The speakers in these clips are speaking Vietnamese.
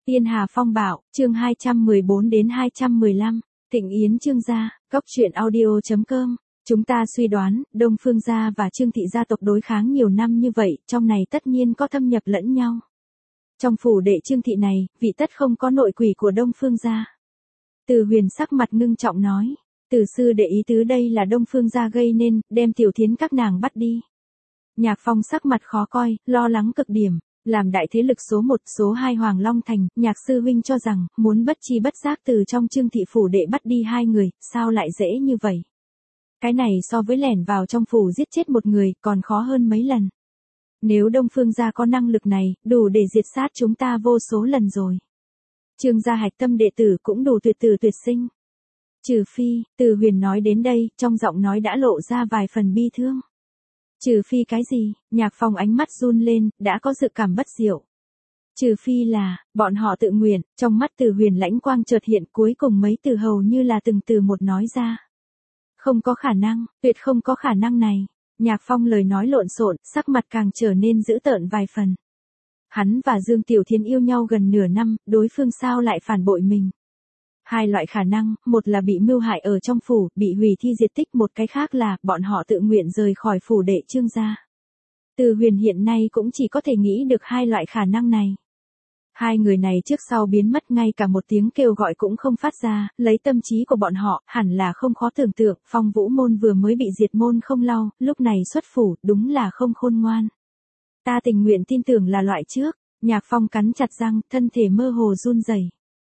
Tiên Hà Phong Bạo, chương 214 đến 215, Thịnh Yến Trương gia, Cốc truyện audio.com. Chúng ta suy đoán, Đông Phương gia và Trương thị gia tộc đối kháng nhiều năm như vậy, trong này tất nhiên có thâm nhập lẫn nhau. Trong phủ đệ Trương thị này, vị tất không có nội quỷ của Đông Phương gia. Từ Huyền sắc mặt ngưng trọng nói, Từ sư đệ ý tứ đây là Đông Phương gia gây nên, đem Tiểu Thiến các nàng bắt đi. Nhạc Phong sắc mặt khó coi, lo lắng cực điểm. Làm đại thế lực số 1, số 2 Hoàng Long Thành, Nhạc sư huynh cho rằng, muốn bất chi bất giác từ trong Trương thị phủ đệ bắt đi 2 người, sao lại dễ như vậy? Cái này so với lẻn vào trong phủ giết chết một người, còn khó hơn mấy lần. Nếu Đông Phương gia có năng lực này, đủ để diệt sát chúng ta vô số lần rồi. Trương gia hạch tâm đệ tử cũng đủ tuyệt tử tuyệt sinh. Trừ phi, Từ Huyền nói đến đây, trong giọng nói đã lộ ra vài phần bi thương. Trừ phi cái gì? Nhạc Phong ánh mắt run lên, đã có dự cảm bất diệu. Trừ phi là, bọn họ tự nguyện, trong mắt Từ Huyền lãnh quang chợt hiện, cuối cùng mấy từ hầu như là từng từ một nói ra. Không có khả năng, tuyệt không có khả năng này. Nhạc Phong lời nói lộn xộn, sắc mặt càng trở nên dữ tợn vài phần. Hắn và Dương Tiểu Thiến yêu nhau gần nửa năm, đối phương sao lại phản bội mình? Hai loại khả năng, một là bị mưu hại ở trong phủ, bị hủy thi diệt tích, một cái khác là bọn họ tự nguyện rời khỏi phủ đệ Trương gia. Từ Huyền hiện nay cũng chỉ có thể nghĩ được hai loại khả năng này. Hai người này trước sau biến mất, ngay cả một tiếng kêu gọi cũng không phát ra, lấy tâm trí của bọn họ, hẳn là không khó tưởng tượng, Phong Vũ môn vừa mới bị diệt môn không lâu, lúc này xuất phủ, đúng là không khôn ngoan. Ta tình nguyện tin tưởng là loại trước. Nhạc Phong cắn chặt răng, thân thể mơ hồ run rẩy.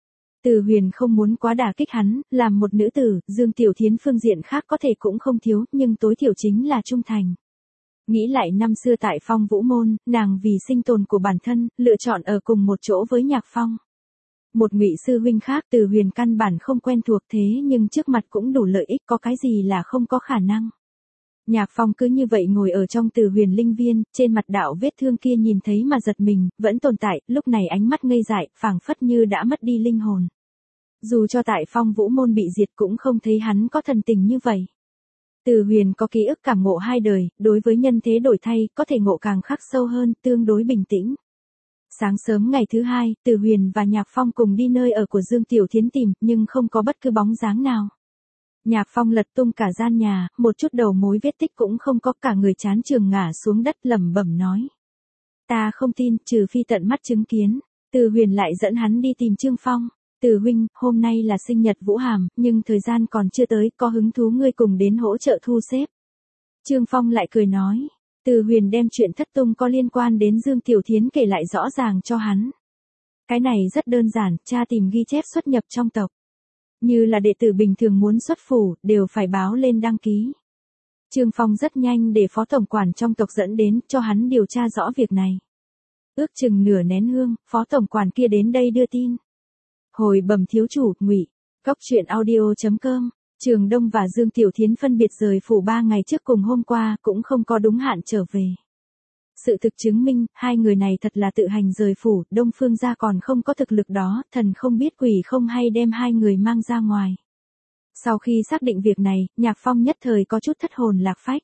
Từ Huyền không muốn quá đả kích hắn, làm một nữ tử, Dương Tiểu Thiến phương diện khác có thể cũng không thiếu, nhưng tối thiểu chính là trung thành. Nghĩ lại năm xưa tại Phong Vũ môn, nàng vì sinh tồn của bản thân, lựa chọn ở cùng một chỗ với Nhạc Phong. Một Ngụy sư huynh khác Từ Huyền căn bản không quen thuộc, thế nhưng trước mặt cũng đủ lợi ích, có cái gì là không có khả năng. Nhạc Phong cứ như vậy ngồi ở trong Từ Huyền linh viên, trên mặt đạo vết thương kia nhìn thấy mà giật mình, vẫn tồn tại, lúc này ánh mắt ngây dại, phảng phất như đã mất đi linh hồn. Dù cho tại Phong Vũ môn bị diệt cũng không thấy hắn có thần tình như vậy. Từ Huyền có ký ức cảm ngộ hai đời, đối với nhân thế đổi thay, có thể ngộ càng khắc sâu hơn, tương đối bình tĩnh. Sáng sớm ngày thứ hai, Từ Huyền và Nhạc Phong cùng đi nơi ở của Dương Tiểu Thiến tìm, nhưng không có bất cứ bóng dáng nào. Nhạc Phong lật tung cả gian nhà, một chút đầu mối vết tích cũng không có, cả người chán chường ngả xuống đất lẩm bẩm nói. Ta không tin, trừ phi tận mắt chứng kiến. Từ Huyền lại dẫn hắn đi tìm Trương Phong. Từ huynh, hôm nay là sinh nhật Vũ Hàm, nhưng thời gian còn chưa tới, có hứng thú ngươi cùng đến hỗ trợ thu xếp. Trương Phong lại cười nói. Từ Huyền đem chuyện thất tung có liên quan đến Dương Tiểu Thiến kể lại rõ ràng cho hắn. Cái này rất đơn giản, cha tìm ghi chép xuất nhập trong tộc. Như là đệ tử bình thường muốn xuất phủ, đều phải báo lên đăng ký. Trương Phong rất nhanh để phó tổng quản trong tộc dẫn đến, cho hắn điều tra rõ việc này. Ước chừng nửa nén hương, phó tổng quản kia đến đây đưa tin. Hồi bẩm thiếu chủ, Ngụy, Cốc truyện audio.com, Trường Đông và Dương Tiểu Thiến phân biệt rời phủ 3 ngày trước cùng hôm qua, cũng không có đúng hạn trở về. Sự thực chứng minh, hai người này thật là tự hành rời phủ, Đông Phương gia còn không có thực lực đó, thần không biết quỷ không hay đem hai người mang ra ngoài. Sau khi xác định việc này, Nhạc Phong nhất thời có chút thất hồn lạc phách.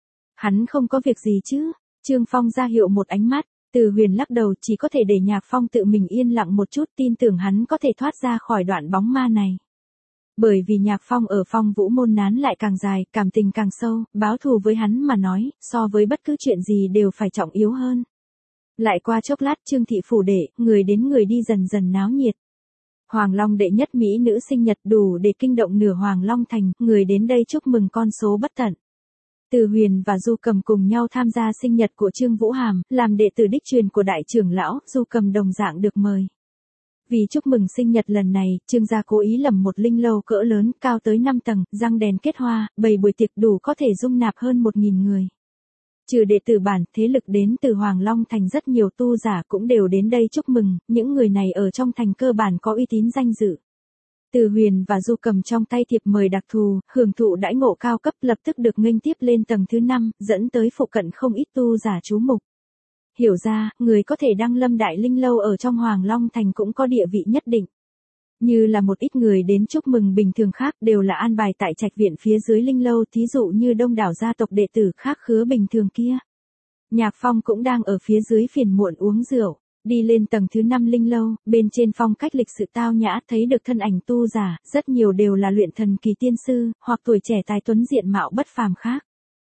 Hắn không có việc gì chứ? Trương Phong ra hiệu một ánh mắt, Từ Huyền lắc đầu, chỉ có thể để Nhạc Phong tự mình yên lặng một chút, tin tưởng hắn có thể thoát ra khỏi đoạn bóng ma này. Bởi vì Nhạc Phong ở Phong Vũ môn nán lại càng dài, cảm tình càng sâu, báo thù với hắn mà nói, so với bất cứ chuyện gì đều phải trọng yếu hơn. Lại qua chốc lát Trương thị phủ đệ, người đến người đi dần dần náo nhiệt. Hoàng Long đệ nhất mỹ nữ sinh nhật đủ để kinh động nửa Hoàng Long thành, người đến đây chúc mừng con số bất tận. Từ Huyền và Du Cầm cùng nhau tham gia sinh nhật của Trương Vũ Hàm, làm đệ tử đích truyền của đại trưởng lão, Du Cầm đồng dạng được mời. Vì chúc mừng sinh nhật lần này, Trương gia cố ý lầm một linh lâu cỡ lớn, cao tới 5 tầng, răng đèn kết hoa, bày buổi tiệc đủ có thể dung nạp hơn 1.000 người. Trừ đệ tử bản, thế lực đến từ Hoàng Long thành rất nhiều tu giả cũng đều đến đây chúc mừng, những người này ở trong thành cơ bản có uy tín danh dự. Từ Huyền và Du Cầm trong tay thiệp mời đặc thù, hưởng thụ đãi ngộ cao cấp, lập tức được nghênh tiếp lên tầng thứ 5, dẫn tới phụ cận không ít tu giả chú mục. Hiểu ra, người có thể đăng lâm đại linh lâu ở trong Hoàng Long thành cũng có địa vị nhất định. Như là một ít người đến chúc mừng bình thường khác đều là an bài tại trạch viện phía dưới linh lâu, thí dụ như đông đảo gia tộc đệ tử khác khứa bình thường kia. Nhạc Phong cũng đang ở phía dưới phiền muộn uống rượu. Đi lên tầng thứ 5 linh lâu, bên trên phong cách lịch sự tao nhã thấy được thân ảnh tu giả, rất nhiều đều là luyện thần kỳ tiên sư, hoặc tuổi trẻ tài tuấn diện mạo bất phàm khác.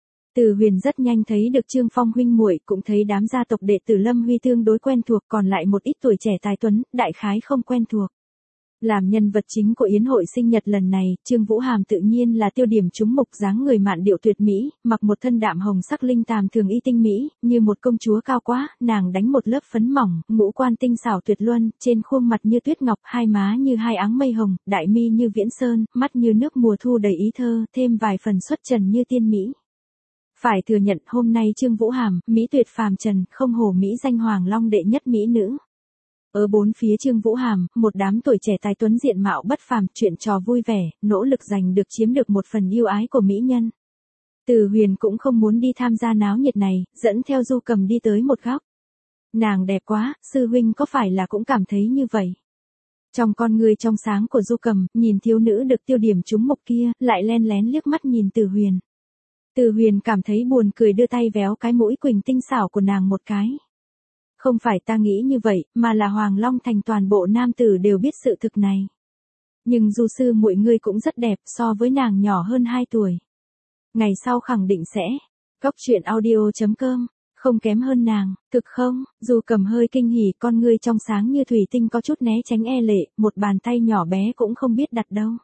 Từ Huyền rất nhanh thấy được Trương Phong huynh muội, cũng thấy đám gia tộc đệ tử Lâm Huy tương đối quen thuộc, còn lại một ít tuổi trẻ tài tuấn, đại khái không quen thuộc. Làm nhân vật chính của yến hội sinh nhật lần này, Trương Vũ Hàm tự nhiên là tiêu điểm trúng mục, dáng người mạn điệu tuyệt mỹ, mặc một thân đạm hồng sắc linh tàm thường y tinh mỹ, như một công chúa cao quá, nàng đánh một lớp phấn mỏng, ngũ quan tinh xảo tuyệt luân, trên khuôn mặt như tuyết ngọc, hai má như hai áng mây hồng, đại mi như viễn sơn, mắt như nước mùa thu đầy ý thơ, thêm vài phần xuất trần như tiên mỹ. Phải thừa nhận hôm nay Trương Vũ Hàm, mỹ tuyệt phàm trần, không hổ mỹ danh Hoàng Long đệ nhất mỹ nữ. Ở bốn phía Trương Vũ Hàm, một đám tuổi trẻ tài tuấn diện mạo bất phàm, chuyện trò vui vẻ, nỗ lực giành được chiếm được một phần yêu ái của mỹ nhân. Từ Huyền cũng không muốn đi tham gia náo nhiệt này, dẫn theo Du Cầm đi tới một góc. Nàng đẹp quá, sư huynh có phải là cũng cảm thấy như vậy? Trong con người trong sáng của Du Cầm, nhìn thiếu nữ được tiêu điểm trúng mục kia, lại len lén liếc mắt nhìn Từ Huyền. Từ Huyền cảm thấy buồn cười, đưa tay véo cái mũi quỳnh tinh xảo của nàng một cái. Không phải ta nghĩ như vậy, mà là Hoàng Long thành toàn bộ nam tử đều biết sự thực này. Nhưng Du sư muội ngươi cũng rất đẹp, so với nàng nhỏ hơn 2 tuổi. Ngày sau khẳng định sẽ. Cóc truyện audio.com, không kém hơn nàng, thực không? Du Cầm hơi kinh hỉ, con ngươi trong sáng như thủy tinh có chút né tránh e lệ, một bàn tay nhỏ bé cũng không biết đặt đâu.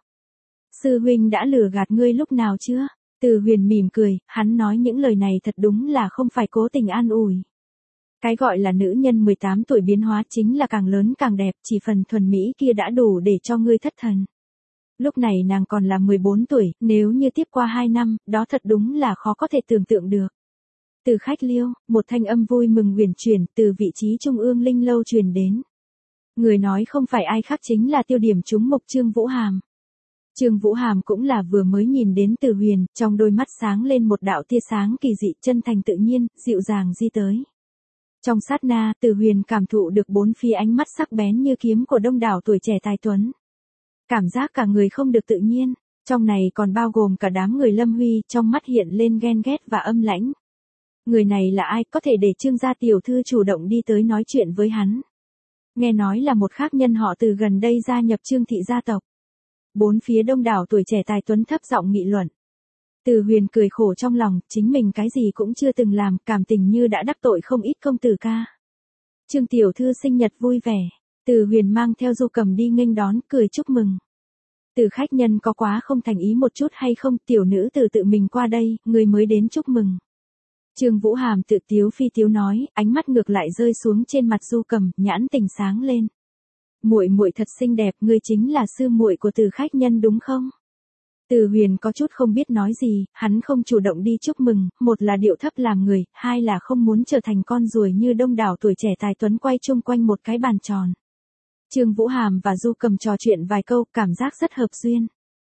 Sư huynh đã lừa gạt ngươi lúc nào chưa? Từ Huyền mỉm cười, hắn nói những lời này thật đúng là không phải cố tình an ủi. Cái gọi là nữ nhân 18 tuổi biến hóa chính là càng lớn càng đẹp, chỉ phần thuần mỹ kia đã đủ để cho ngươi thất thần. Lúc này nàng còn là 14 tuổi, nếu như tiếp qua 2 năm, đó thật đúng là khó có thể tưởng tượng được. Từ khách liêu, một thanh âm vui mừng uyển chuyển từ vị trí trung ương linh lâu truyền đến. Người nói không phải ai khác chính là tiêu điểm trúng mục Trương Vũ Hàm. Trương Vũ Hàm cũng là vừa mới nhìn đến Từ Huyền, trong đôi mắt sáng lên một đạo tia sáng kỳ dị, chân thành tự nhiên, dịu dàng di tới. Trong sát na, Từ Huyền cảm thụ được bốn phía ánh mắt sắc bén như kiếm của đông đảo tuổi trẻ tài tuấn. Cảm giác cả người không được tự nhiên, trong này còn bao gồm cả đám người Lâm Huy, trong mắt hiện lên ghen ghét và âm lãnh. Người này là ai, có thể để Trương gia tiểu thư chủ động đi tới nói chuyện với hắn? Nghe nói là một khác nhân họ Từ gần đây gia nhập Trương thị gia tộc. Bốn phía đông đảo tuổi trẻ tài tuấn thấp giọng nghị luận. Từ Huyền cười khổ trong lòng, chính mình cái gì cũng chưa từng làm, cảm tình như đã đắc tội không ít công tử ca. Trương tiểu thư sinh nhật vui vẻ. Từ Huyền mang theo Du Cầm đi nghênh đón, cười chúc mừng. Từ khách nhân có quá không thành ý một chút hay không, tiểu nữ tự mình qua đây, người mới đến chúc mừng. Trương Vũ Hàm tự tiếu phi tiếu nói, ánh mắt ngược lại rơi xuống trên mặt Du Cầm, nhãn tình sáng lên. Muội muội thật xinh đẹp, ngươi chính là sư muội của Từ khách nhân đúng không? Từ Huyền có chút không biết nói gì, hắn không chủ động đi chúc mừng, một là điệu thấp làm người, hai là không muốn trở thành con ruồi như đông đảo tuổi trẻ tài tuấn quay chung quanh một cái bàn tròn. Trương Vũ Hàm và Du Cầm trò chuyện vài câu, cảm giác rất hợp duyên.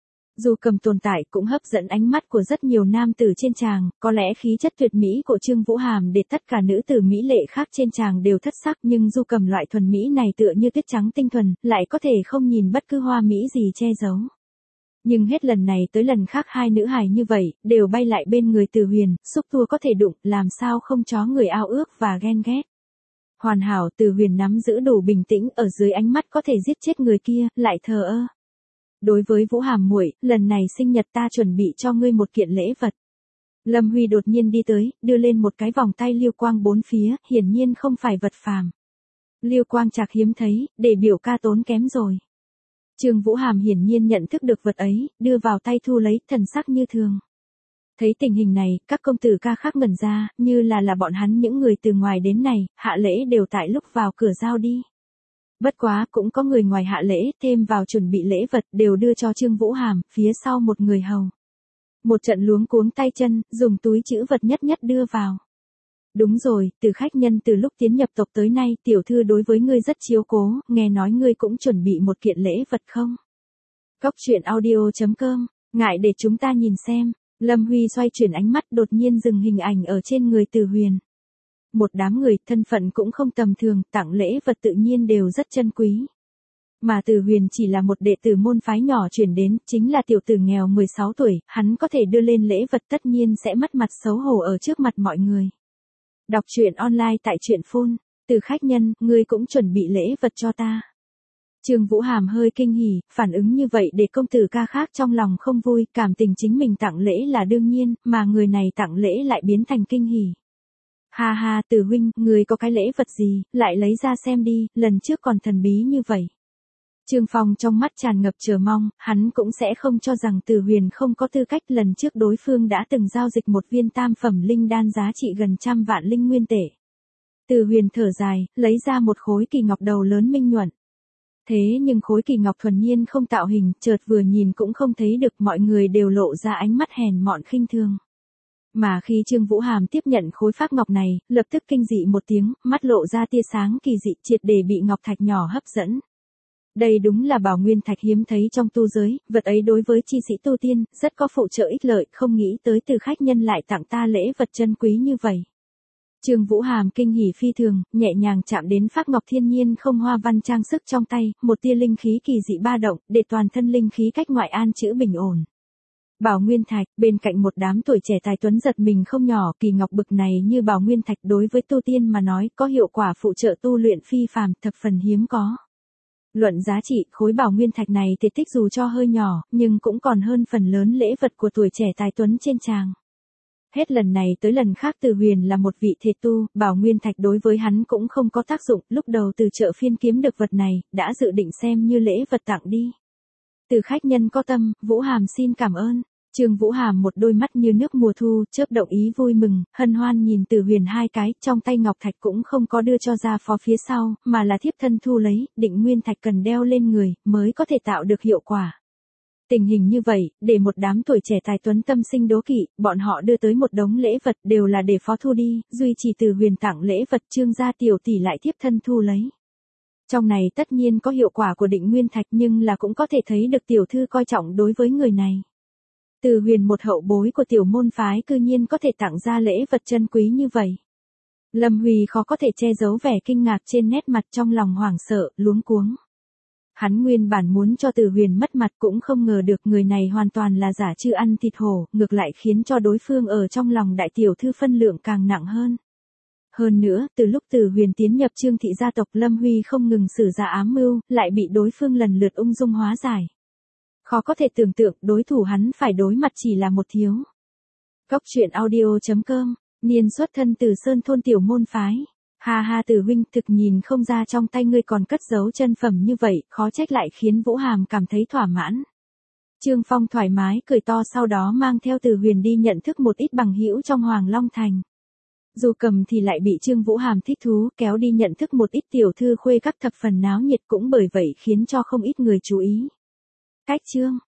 Du Cầm tồn tại cũng hấp dẫn ánh mắt của rất nhiều nam tử trên tràng, có lẽ khí chất tuyệt mỹ của Trương Vũ Hàm để tất cả nữ tử mỹ lệ khác trên tràng đều thất sắc, nhưng Du Cầm loại thuần mỹ này tựa như tuyết trắng tinh thuần, lại có thể không nhìn bất cứ hoa mỹ gì che giấu. Nhưng hết lần này tới lần khác hai nữ hài như vậy, đều bay lại bên người Từ Huyền, xúc tua có thể đụng, làm sao không chó người ao ước và ghen ghét. Hoàn hảo, Từ Huyền nắm giữ đủ bình tĩnh, ở dưới ánh mắt có thể giết chết người kia, lại thờ ơ. Đối với Vũ Hàm muội, lần này sinh nhật ta chuẩn bị cho ngươi một kiện lễ vật. Lâm Huy đột nhiên đi tới, đưa lên một cái vòng tay liêu quang bốn phía, hiển nhiên không phải vật phàm. Liêu quang trạc hiếm thấy, để biểu ca tốn kém rồi. Trương Vũ Hàm hiển nhiên nhận thức được vật ấy, đưa vào tay thu lấy, thần sắc như thường. Thấy tình hình này, các công tử ca khác ngẩn ra, như là bọn hắn những người từ ngoài đến này, hạ lễ đều tại lúc vào cửa giao đi. Bất quá, cũng có người ngoài hạ lễ, thêm vào chuẩn bị lễ vật, đều đưa cho Trương Vũ Hàm, phía sau một người hầu. Một trận luống cuống tay chân, dùng túi trữ vật nhất nhất đưa vào. Đúng rồi, Từ khách nhân từ lúc tiến nhập tộc tới nay, tiểu thư đối với ngươi rất chiếu cố, nghe nói ngươi cũng chuẩn bị một kiện lễ vật không? Cóc truyện audio.com, ngại để chúng ta nhìn xem. Lâm Huy xoay chuyển ánh mắt, đột nhiên dừng hình ảnh ở trên người Từ Huyền. Một đám người, thân phận cũng không tầm thường, tặng lễ vật tự nhiên đều rất chân quý. Mà Từ Huyền chỉ là một đệ tử môn phái nhỏ chuyển đến, chính là tiểu tử nghèo 16 tuổi, hắn có thể đưa lên lễ vật tất nhiên sẽ mất mặt xấu hổ ở trước mặt mọi người. Đọc truyện online tại truyện phun. Từ khách nhân, ngươi cũng chuẩn bị lễ vật cho ta. Trương Vũ Hàm hơi kinh hỉ, phản ứng như vậy để công tử ca khác trong lòng không vui, cảm tình chính mình tặng lễ là đương nhiên, mà người này tặng lễ lại biến thành kinh hỉ. Ha ha, Từ huynh, người có cái lễ vật gì, lại lấy ra xem đi, lần trước còn thần bí như vậy. Trương Phong trong mắt tràn ngập chờ mong, hắn cũng sẽ không cho rằng Từ Huyền không có tư cách, lần trước đối phương đã từng giao dịch một viên tam phẩm linh đan giá trị gần 100 vạn linh nguyên tệ. Từ Huyền thở dài, lấy ra một khối kỳ ngọc đầu lớn minh nhuận. Thế nhưng khối kỳ ngọc thuần nhiên không tạo hình, chợt vừa nhìn cũng không thấy được, mọi người đều lộ ra ánh mắt hèn mọn khinh thường. Mà khi Trương Vũ Hàm tiếp nhận khối phác ngọc này, lập tức kinh dị một tiếng, mắt lộ ra tia sáng kỳ dị, triệt để bị ngọc thạch nhỏ hấp dẫn. Đây đúng là bảo nguyên thạch hiếm thấy trong tu giới, vật ấy đối với chi sĩ tu tiên, rất có phụ trợ ích lợi, không nghĩ tới Từ khách nhân lại tặng ta lễ vật chân quý như vậy. Trương Vũ Hàm kinh hỉ phi thường, nhẹ nhàng chạm đến phác ngọc thiên nhiên không hoa văn trang sức trong tay, một tia linh khí kỳ dị ba động, để toàn thân linh khí cách ngoại an chữ bình ổn. Bảo nguyên thạch, bên cạnh một đám tuổi trẻ tài tuấn giật mình không nhỏ, kỳ ngọc bực này như bảo nguyên thạch đối với tu tiên mà nói, có hiệu quả phụ trợ tu luyện phi phàm, thập phần hiếm có. Luận giá trị, khối bảo nguyên thạch này thể tích dù cho hơi nhỏ, nhưng cũng còn hơn phần lớn lễ vật của tuổi trẻ tài tuấn trên tràng. Hết lần này tới lần khác Từ Huyền là một vị thể tu, bảo nguyên thạch đối với hắn cũng không có tác dụng, lúc đầu từ chợ phiên kiếm được vật này, đã dự định xem như lễ vật tặng đi. Từ khách nhân có tâm, Vũ Hàm xin cảm ơn. Trương Vũ Hàm một đôi mắt như nước mùa thu, chớp động ý vui mừng, hân hoan nhìn Từ Huyền hai cái, trong tay ngọc thạch cũng không có đưa cho ra phó phía sau, mà là thiếp thân thu lấy, định nguyên thạch cần đeo lên người, mới có thể tạo được hiệu quả. Tình hình như vậy, để một đám tuổi trẻ tài tuấn tâm sinh đố kỵ, bọn họ đưa tới một đống lễ vật đều là để phó thu đi, duy chỉ Từ Huyền tặng lễ vật Trương gia tiểu tỷ lại thiếp thân thu lấy. Trong này tất nhiên có hiệu quả của định nguyên thạch, nhưng là cũng có thể thấy được tiểu thư coi trọng đối với người này. Từ Huyền một hậu bối của tiểu môn phái cư nhiên có thể tặng ra lễ vật chân quý như vậy. Lâm Huy khó có thể che giấu vẻ kinh ngạc trên nét mặt, trong lòng hoảng sợ, luống cuống. Hắn nguyên bản muốn cho Từ Huyền mất mặt, cũng không ngờ được người này hoàn toàn là giả chư ăn thịt hổ, ngược lại khiến cho đối phương ở trong lòng đại tiểu thư phân lượng càng nặng hơn. Hơn nữa, từ lúc Từ Huyền tiến nhập Trương thị gia tộc, Lâm Huy không ngừng sử ra ám mưu, lại bị đối phương lần lượt ung dung hóa giải. Khó có thể tưởng tượng đối thủ hắn phải đối mặt chỉ là một thiếu. Góc truyện audio.com, niên xuất thân từ Sơn thôn tiểu môn phái. Ha ha, Từ huynh, thực nhìn không ra trong tay ngươi còn cất giấu chân phẩm như vậy, khó trách lại khiến Vũ Hàm cảm thấy thỏa mãn. Trương Phong thoải mái cười to, sau đó mang theo Từ Huyền đi nhận thức một ít bằng hữu trong Hoàng Long Thành. Dù cầm thì lại bị Trương Vũ Hàm thích thú, kéo đi nhận thức một ít tiểu thư khuê các, thập phần náo nhiệt, cũng bởi vậy khiến cho không ít người chú ý. Cách chương